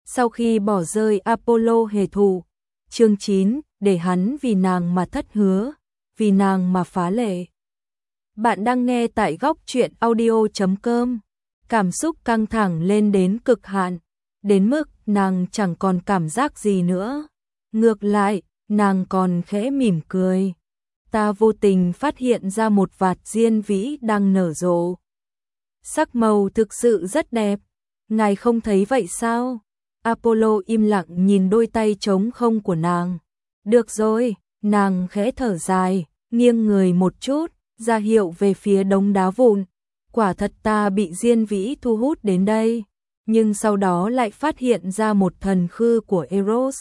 sau khi bỏ rơi Apollo hề thù. Chương 9, để hắn vì nàng mà thất hứa, vì nàng mà phá lệ. Bạn đang nghe tại góc truyện audio.com. Cảm xúc căng thẳng lên đến cực hạn, đến mức nàng chẳng còn cảm giác gì nữa. Ngược lại, nàng còn khẽ mỉm cười. Ta vô tình phát hiện ra một vạt diên vĩ đang nở rộ. Sắc màu thực sự rất đẹp, ngài không thấy vậy sao? Apollo im lặng nhìn đôi tay trống không của nàng. Được rồi, nàng khẽ thở dài, nghiêng người một chút, ra hiệu về phía đống đá vụn. Quả thật ta bị diên vĩ thu hút đến đây, nhưng sau đó lại phát hiện ra một thần khư của Eros.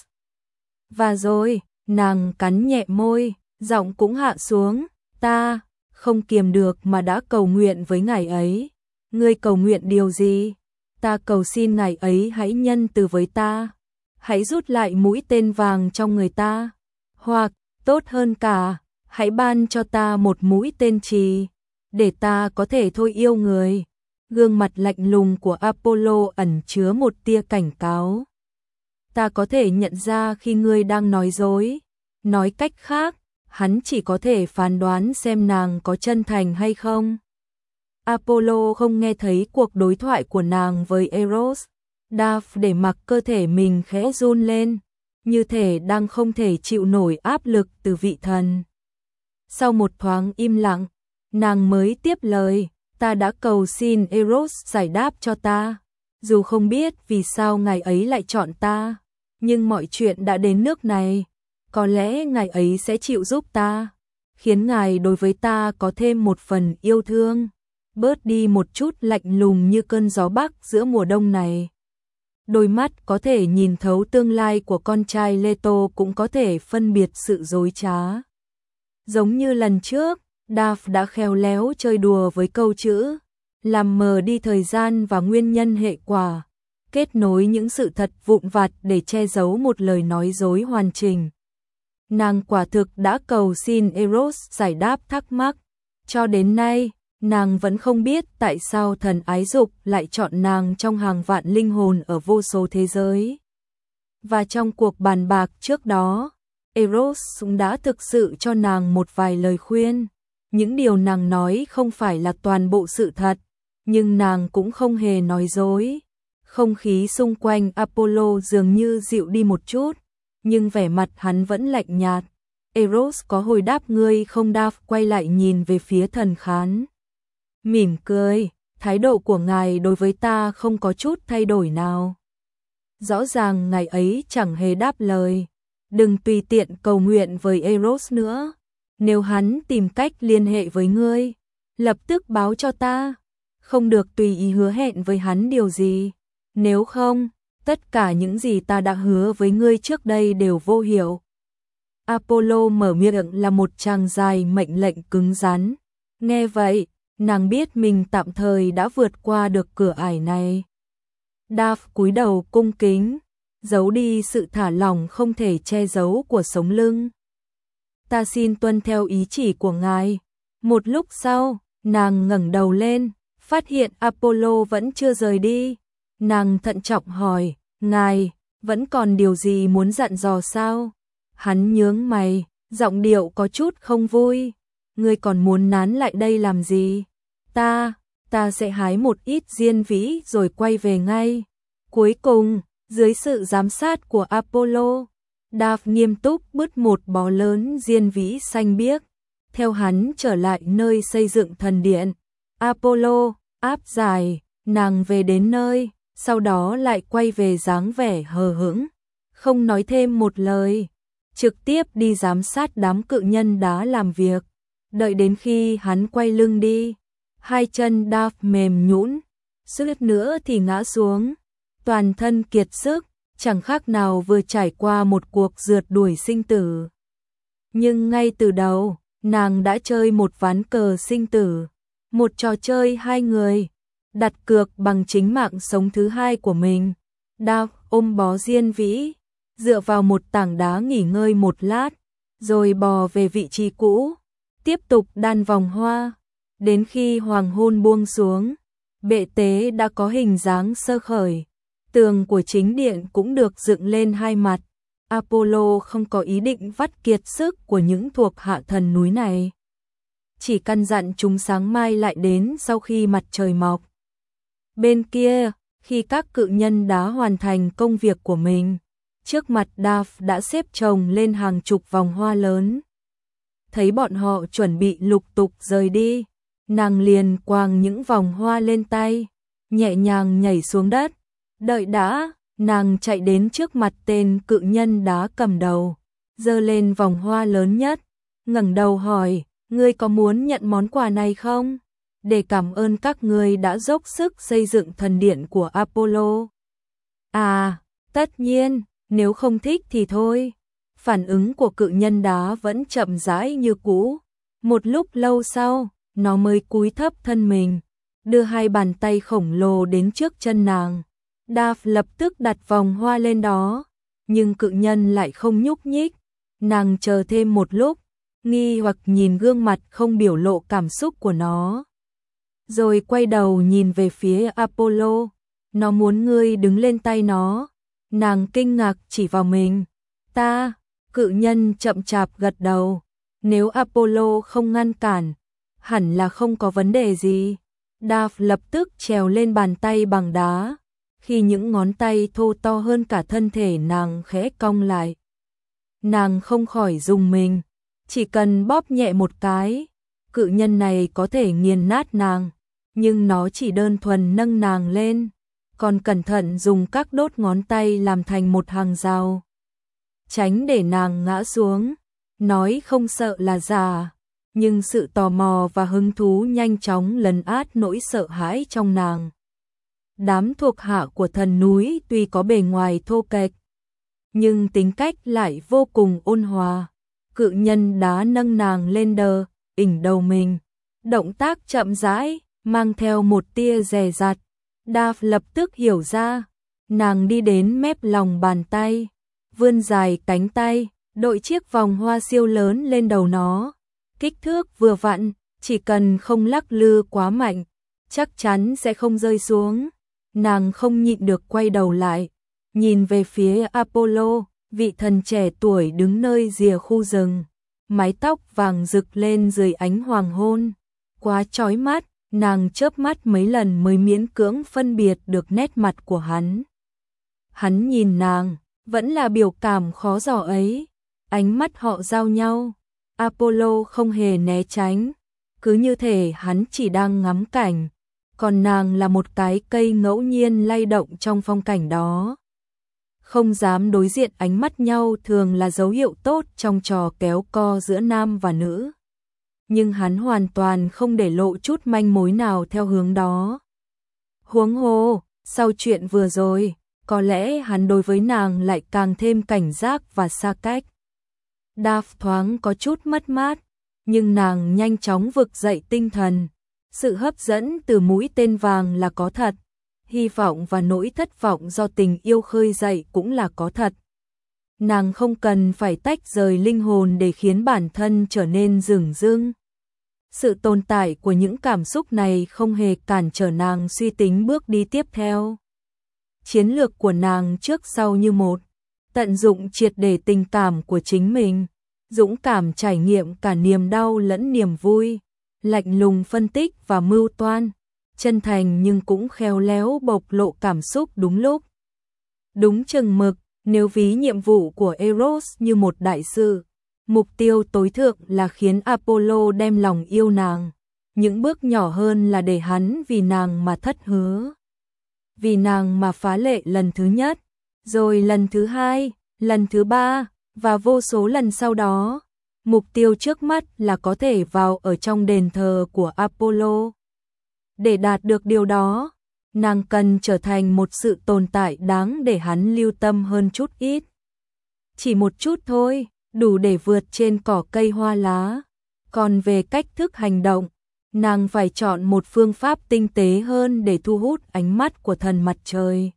Và rồi, nàng cắn nhẹ môi, giọng cũng hạ xuống, ta không kiềm được mà đã cầu nguyện với ngài ấy. Ngươi cầu nguyện điều gì? Ta cầu xin ngài ấy hãy nhân từ với ta, hãy rút lại mũi tên vàng trong người ta, hoặc, tốt hơn cả, hãy ban cho ta một mũi tên trì, để ta có thể thôi yêu người. Gương mặt lạnh lùng của Apollo ẩn chứa một tia cảnh cáo. Ta có thể nhận ra khi ngươi đang nói dối. Nói cách khác, hắn chỉ có thể phán đoán xem nàng có chân thành hay không. Apollo không nghe thấy cuộc đối thoại của nàng với Eros. Daph để mặc cơ thể mình khẽ run lên, như thể đang không thể chịu nổi áp lực từ vị thần. Sau một thoáng im lặng, nàng mới tiếp lời, ta đã cầu xin Eros giải đáp cho ta. Dù không biết vì sao ngài ấy lại chọn ta, nhưng mọi chuyện đã đến nước này, có lẽ ngài ấy sẽ chịu giúp ta, khiến ngài đối với ta có thêm một phần yêu thương, bớt đi một chút lạnh lùng như cơn gió bắc giữa mùa đông này. Đôi mắt có thể nhìn thấu tương lai của con trai Leto cũng có thể phân biệt sự dối trá. Giống như lần trước, Daph đã khéo léo chơi đùa với câu chữ, làm mờ đi thời gian và nguyên nhân hệ quả, kết nối những sự thật vụn vặt để che giấu một lời nói dối hoàn chỉnh. Nàng quả thực đã cầu xin Eros giải đáp thắc mắc. Cho đến nay, nàng vẫn không biết tại sao thần ái dục lại chọn nàng trong hàng vạn linh hồn ở vô số thế giới. Và trong cuộc bàn bạc trước đó, Eros cũng đã thực sự cho nàng một vài lời khuyên. Những điều nàng nói không phải là toàn bộ sự thật, nhưng nàng cũng không hề nói dối. Không khí xung quanh Apollo dường như dịu đi một chút, nhưng vẻ mặt hắn vẫn lạnh nhạt. Eros có hồi đáp ngươi không? Daph quay lại nhìn về phía thần khán. Mỉm cười, thái độ của ngài đối với ta không có chút thay đổi nào. Rõ ràng ngài ấy chẳng hề đáp lời. Đừng tùy tiện cầu nguyện với Eros nữa. Nếu hắn tìm cách liên hệ với ngươi, lập tức báo cho ta. Không được tùy ý hứa hẹn với hắn điều gì. Nếu không, tất cả những gì ta đã hứa với ngươi trước đây đều vô hiệu. Apollo mở miệng là một tràng dài mệnh lệnh cứng rắn. Nghe vậy, nàng biết mình tạm thời đã vượt qua được cửa ải này. Daph cúi đầu cung kính, giấu đi sự thả lỏng không thể che giấu của sống lưng. Ta xin tuân theo ý chỉ của ngài. Một lúc sau, nàng ngẩng đầu lên, phát hiện Apollo vẫn chưa rời đi. Nàng thận trọng hỏi, ngài, vẫn còn điều gì muốn dặn dò sao? Hắn nhướng mày, giọng điệu có chút không vui. Ngươi còn muốn nán lại đây làm gì? Ta sẽ hái một ít diên vĩ rồi quay về ngay. Cuối cùng, dưới sự giám sát của Apollo, Daph nghiêm túc bứt một bó lớn diên vĩ xanh biếc, theo hắn trở lại nơi xây dựng thần điện. Apollo áp giải nàng về đến nơi, sau đó lại quay về dáng vẻ hờ hững, không nói thêm một lời, trực tiếp đi giám sát đám cự nhân đá làm việc. Đợi đến khi hắn quay lưng đi, hai chân Daph mềm nhũn, suýt nữa thì ngã xuống, toàn thân kiệt sức, chẳng khác nào vừa trải qua một cuộc rượt đuổi sinh tử. Nhưng ngay từ đầu, nàng đã chơi một ván cờ sinh tử, một trò chơi hai người, đặt cược bằng chính mạng sống thứ hai của mình. Daph ôm bó diên vĩ, dựa vào một tảng đá nghỉ ngơi một lát, rồi bò về vị trí cũ, tiếp tục đan vòng hoa. Đến khi hoàng hôn buông xuống, bệ tế đã có hình dáng sơ khởi. Tường của chính điện cũng được dựng lên hai mặt. Apollo không có ý định vắt kiệt sức của những thuộc hạ thần núi này. Chỉ căn dặn chúng sáng mai lại đến sau khi mặt trời mọc. Bên kia, khi các cự nhân đã hoàn thành công việc của mình, trước mặt Daphne đã xếp chồng lên hàng chục vòng hoa lớn. Thấy bọn họ chuẩn bị lục tục rời đi, nàng liền quàng những vòng hoa lên tay, nhẹ nhàng nhảy xuống đất. Đợi đã, nàng chạy đến trước mặt tên cự nhân đá cầm đầu, giơ lên vòng hoa lớn nhất, ngẩng đầu hỏi, ngươi có muốn nhận món quà này không? Để cảm ơn các ngươi đã dốc sức xây dựng thần điện của Apollo. À, tất nhiên, nếu không thích thì thôi. Phản ứng của cự nhân đá vẫn chậm rãi như cũ. Một lúc lâu sau, nó mới cúi thấp thân mình, đưa hai bàn tay khổng lồ đến trước chân nàng. Daphne lập tức đặt vòng hoa lên đó, nhưng cự nhân lại không nhúc nhích. Nàng chờ thêm một lúc, nghi hoặc nhìn gương mặt không biểu lộ cảm xúc của nó. Rồi quay đầu nhìn về phía Apollo, nó muốn ngươi đứng lên tay nó. Nàng kinh ngạc chỉ vào mình. Ta, cự nhân chậm chạp gật đầu. Nếu Apollo không ngăn cản, hẳn là không có vấn đề gì. Daphne lập tức trèo lên bàn tay bằng đá. Khi những ngón tay thô to hơn cả thân thể nàng khẽ cong lại, nàng không khỏi rùng mình. Chỉ cần bóp nhẹ một cái, cự nhân này có thể nghiền nát nàng, nhưng nó chỉ đơn thuần nâng nàng lên, còn cẩn thận dùng các đốt ngón tay làm thành một hàng rào, tránh để nàng ngã xuống. Nói không sợ là giả, nhưng sự tò mò và hứng thú nhanh chóng lấn át nỗi sợ hãi trong nàng. Đám thuộc hạ của thần núi tuy có bề ngoài thô kệch, nhưng tính cách lại vô cùng ôn hòa. Cự nhân đá nâng nàng lên đỉnh đầu mình, động tác chậm rãi, mang theo một tia dè dặt. Daphne lập tức hiểu ra, nàng đi đến mép lòng bàn tay, vươn dài cánh tay, đội chiếc vòng hoa siêu lớn lên đầu nó. Kích thước vừa vặn, chỉ cần không lắc lư quá mạnh, chắc chắn sẽ không rơi xuống. Nàng không nhịn được quay đầu lại, nhìn về phía Apollo, vị thần trẻ tuổi đứng nơi rìa khu rừng, mái tóc vàng rực lên dưới ánh hoàng hôn, quá chói mắt. Nàng chớp mắt mấy lần mới miễn cưỡng phân biệt được nét mặt của hắn. Hắn nhìn nàng, vẫn là biểu cảm khó dò ấy. Ánh mắt họ giao nhau, Apollo không hề né tránh, cứ như thể hắn chỉ đang ngắm cảnh, còn nàng là một cái cây ngẫu nhiên lay động trong phong cảnh đó. Không dám đối diện ánh mắt nhau thường là dấu hiệu tốt trong trò kéo co giữa nam và nữ. Nhưng hắn hoàn toàn không để lộ chút manh mối nào theo hướng đó. Huống hồ, sau chuyện vừa rồi, có lẽ hắn đối với nàng lại càng thêm cảnh giác và xa cách. Daphne thoáng có chút mất mát, nhưng nàng nhanh chóng vực dậy tinh thần. Sự hấp dẫn từ mũi tên vàng là có thật, hy vọng và nỗi thất vọng do tình yêu khơi dậy cũng là có thật. Nàng không cần phải tách rời linh hồn để khiến bản thân trở nên dửng dưng. Sự tồn tại của những cảm xúc này không hề cản trở nàng suy tính bước đi tiếp theo. Chiến lược của nàng trước sau như một, tận dụng triệt để tình cảm của chính mình, dũng cảm trải nghiệm cả niềm đau lẫn niềm vui, lạnh lùng phân tích và mưu toan, chân thành nhưng cũng khéo léo bộc lộ cảm xúc đúng lúc, đúng chừng mực. Nếu ví nhiệm vụ của Eros như một đại sự, mục tiêu tối thượng là khiến Apollo đem lòng yêu nàng, những bước nhỏ hơn là để hắn vì nàng mà thất hứa, vì nàng mà phá lệ lần thứ nhất, rồi lần thứ hai, lần thứ ba, và vô số lần sau đó. Mục tiêu trước mắt là có thể vào ở trong đền thờ của Apollo. Để đạt được điều đó, nàng cần trở thành một sự tồn tại đáng để hắn lưu tâm hơn chút ít. Chỉ một chút thôi, đủ để vượt trên cỏ cây hoa lá. Còn về cách thức hành động, nàng phải chọn một phương pháp tinh tế hơn để thu hút ánh mắt của thần mặt trời.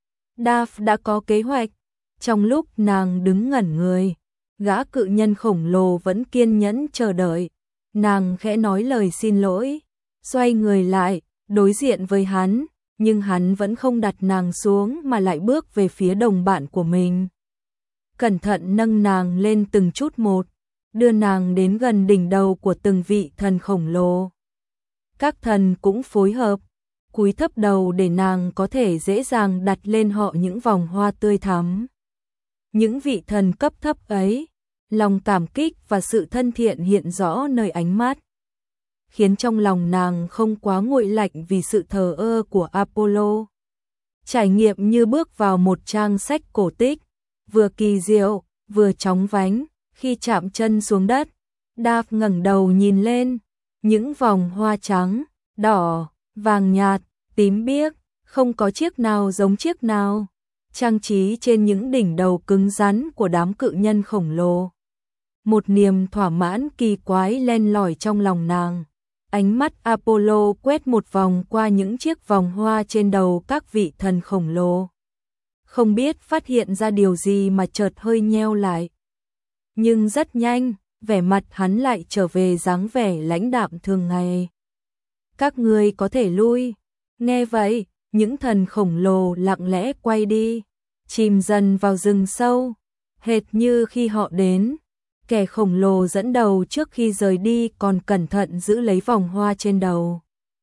Daphne đã có kế hoạch. Trong lúc nàng đứng ngẩn người, gã cự nhân khổng lồ vẫn kiên nhẫn chờ đợi. Nàng khẽ nói lời xin lỗi, xoay người lại, đối diện với hắn, nhưng hắn vẫn không đặt nàng xuống mà lại bước về phía đồng bạn của mình. Cẩn thận nâng nàng lên từng chút một, đưa nàng đến gần đỉnh đầu của từng vị thần khổng lồ. Các thần cũng phối hợp, cúi thấp đầu để nàng có thể dễ dàng đặt lên họ những vòng hoa tươi thắm. Những vị thần cấp thấp ấy, lòng cảm kích và sự thân thiện hiện rõ nơi ánh mắt, khiến trong lòng nàng không quá nguội lạnh vì sự thờ ơ của Apollo. Trải nghiệm như bước vào một trang sách cổ tích, vừa kỳ diệu, vừa chóng vánh. Khi chạm chân xuống đất, Dav ngẩng đầu nhìn lên, những vòng hoa trắng, đỏ, vàng nhạt, tím biếc, không có chiếc nào giống chiếc nào, trang trí trên những đỉnh đầu cứng rắn của đám cự nhân khổng lồ. Một niềm thỏa mãn kỳ quái len lỏi trong lòng nàng. Ánh mắt Apollo quét một vòng qua những chiếc vòng hoa trên đầu các vị thần khổng lồ. Không biết phát hiện ra điều gì mà chợt hơi nheo lại. Nhưng rất nhanh, vẻ mặt hắn lại trở về dáng vẻ lãnh đạm thường ngày. Các ngươi có thể lui. Nghe vậy, những thần khổng lồ lặng lẽ quay đi, chìm dần vào rừng sâu, hệt như khi họ đến. Kẻ khổng lồ dẫn đầu trước khi rời đi còn cẩn thận giữ lấy vòng hoa trên đầu.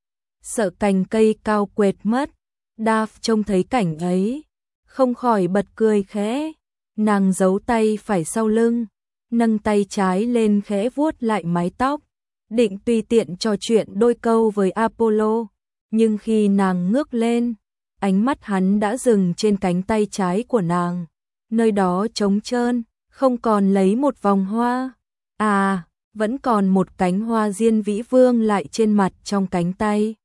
Sợ cành cây cao quệt mất, Dav trông thấy cảnh ấy, không khỏi bật cười khẽ. Nàng giấu tay phải sau lưng, nâng tay trái lên khẽ vuốt lại mái tóc, định tùy tiện trò chuyện đôi câu với Apollo. Nhưng khi nàng ngước lên, ánh mắt hắn đã dừng trên cánh tay trái của nàng. Nơi đó trống trơn, không còn lấy một vòng hoa. À, vẫn còn một cánh hoa diên vĩ vương lại trên mặt trong cánh tay.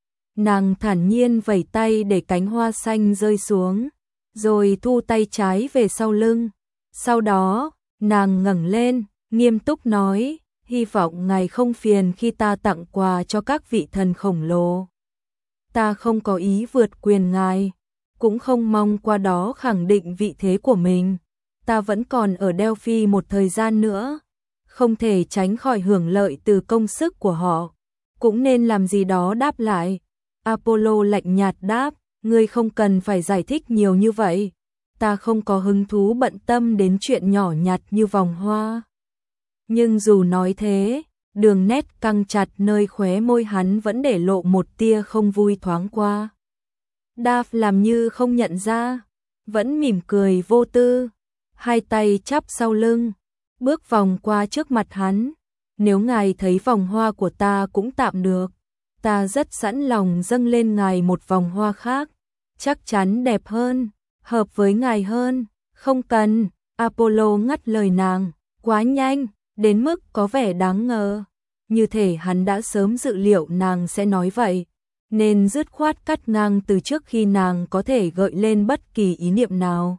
Nàng thản nhiên vẩy tay để cánh hoa xanh rơi xuống, rồi thu tay trái về sau lưng. Sau đó, nàng ngẩng lên, nghiêm túc nói, hy vọng ngài không phiền khi ta tặng quà cho các vị thần khổng lồ. Ta không có ý vượt quyền ngài, cũng không mong qua đó khẳng định vị thế của mình. Ta vẫn còn ở Delphi một thời gian nữa, không thể tránh khỏi hưởng lợi từ công sức của họ, cũng nên làm gì đó đáp lại. Apollo lạnh nhạt đáp, ngươi không cần phải giải thích nhiều như vậy, ta không có hứng thú bận tâm đến chuyện nhỏ nhặt như vòng hoa. Nhưng dù nói thế, đường nét căng chặt nơi khóe môi hắn vẫn để lộ một tia không vui thoáng qua. Dav làm như không nhận ra, vẫn mỉm cười vô tư, hai tay chắp sau lưng, bước vòng qua trước mặt hắn. Nếu ngài thấy vòng hoa của ta cũng tạm được, ta rất sẵn lòng dâng lên ngài một vòng hoa khác, chắc chắn đẹp hơn, hợp với ngài hơn. Không cần, Apollo ngắt lời nàng, quá nhanh, đến mức có vẻ đáng ngờ. Như thể hắn đã sớm dự liệu nàng sẽ nói vậy, nên dứt khoát cắt ngang từ trước khi nàng có thể gợi lên bất kỳ ý niệm nào.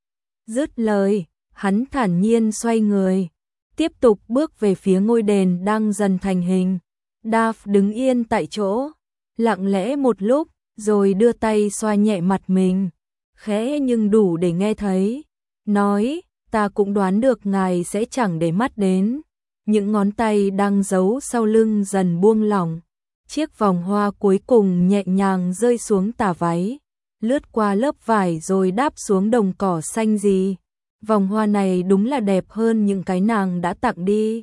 Dứt lời, hắn thản nhiên xoay người, tiếp tục bước về phía ngôi đền đang dần thành hình. Dav đứng yên tại chỗ, lặng lẽ một lúc, rồi đưa tay xoa nhẹ mặt mình, khẽ nhưng đủ để nghe thấy. Nói, ta cũng đoán được ngài sẽ chẳng để mắt đến. Những ngón tay đang giấu sau lưng dần buông lỏng. Chiếc vòng hoa cuối cùng nhẹ nhàng rơi xuống tà váy, lướt qua lớp vải rồi đáp xuống đồng cỏ xanh gì. Vòng hoa này đúng là đẹp hơn những cái nàng đã tặng đi.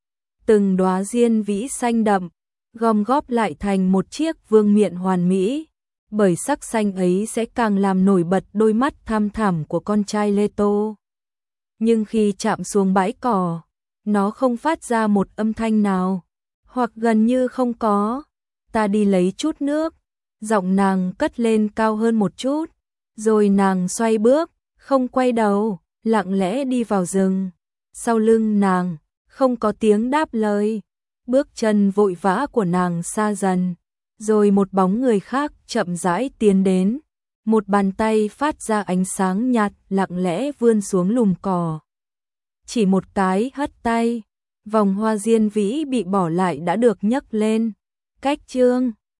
Từng đóa diên vĩ xanh đậm, gom góp lại thành một chiếc vương miện hoàn mỹ. Bởi sắc xanh ấy sẽ càng làm nổi bật đôi mắt tham thẳm của con trai Leto. Nhưng khi chạm xuống bãi cỏ, nó không phát ra một âm thanh nào, hoặc gần như không có. Ta đi lấy chút nước. Giọng nàng cất lên cao hơn một chút, rồi nàng xoay bước, không quay đầu, lặng lẽ đi vào rừng. Sau lưng nàng, không có tiếng đáp lời. Bước chân vội vã của nàng xa dần, rồi một bóng người khác chậm rãi tiến đến. Một bàn tay phát ra ánh sáng nhạt lặng lẽ vươn xuống lùm cỏ. Chỉ một cái hất tay, vòng hoa diên vĩ bị bỏ lại đã được nhấc lên. Cách chương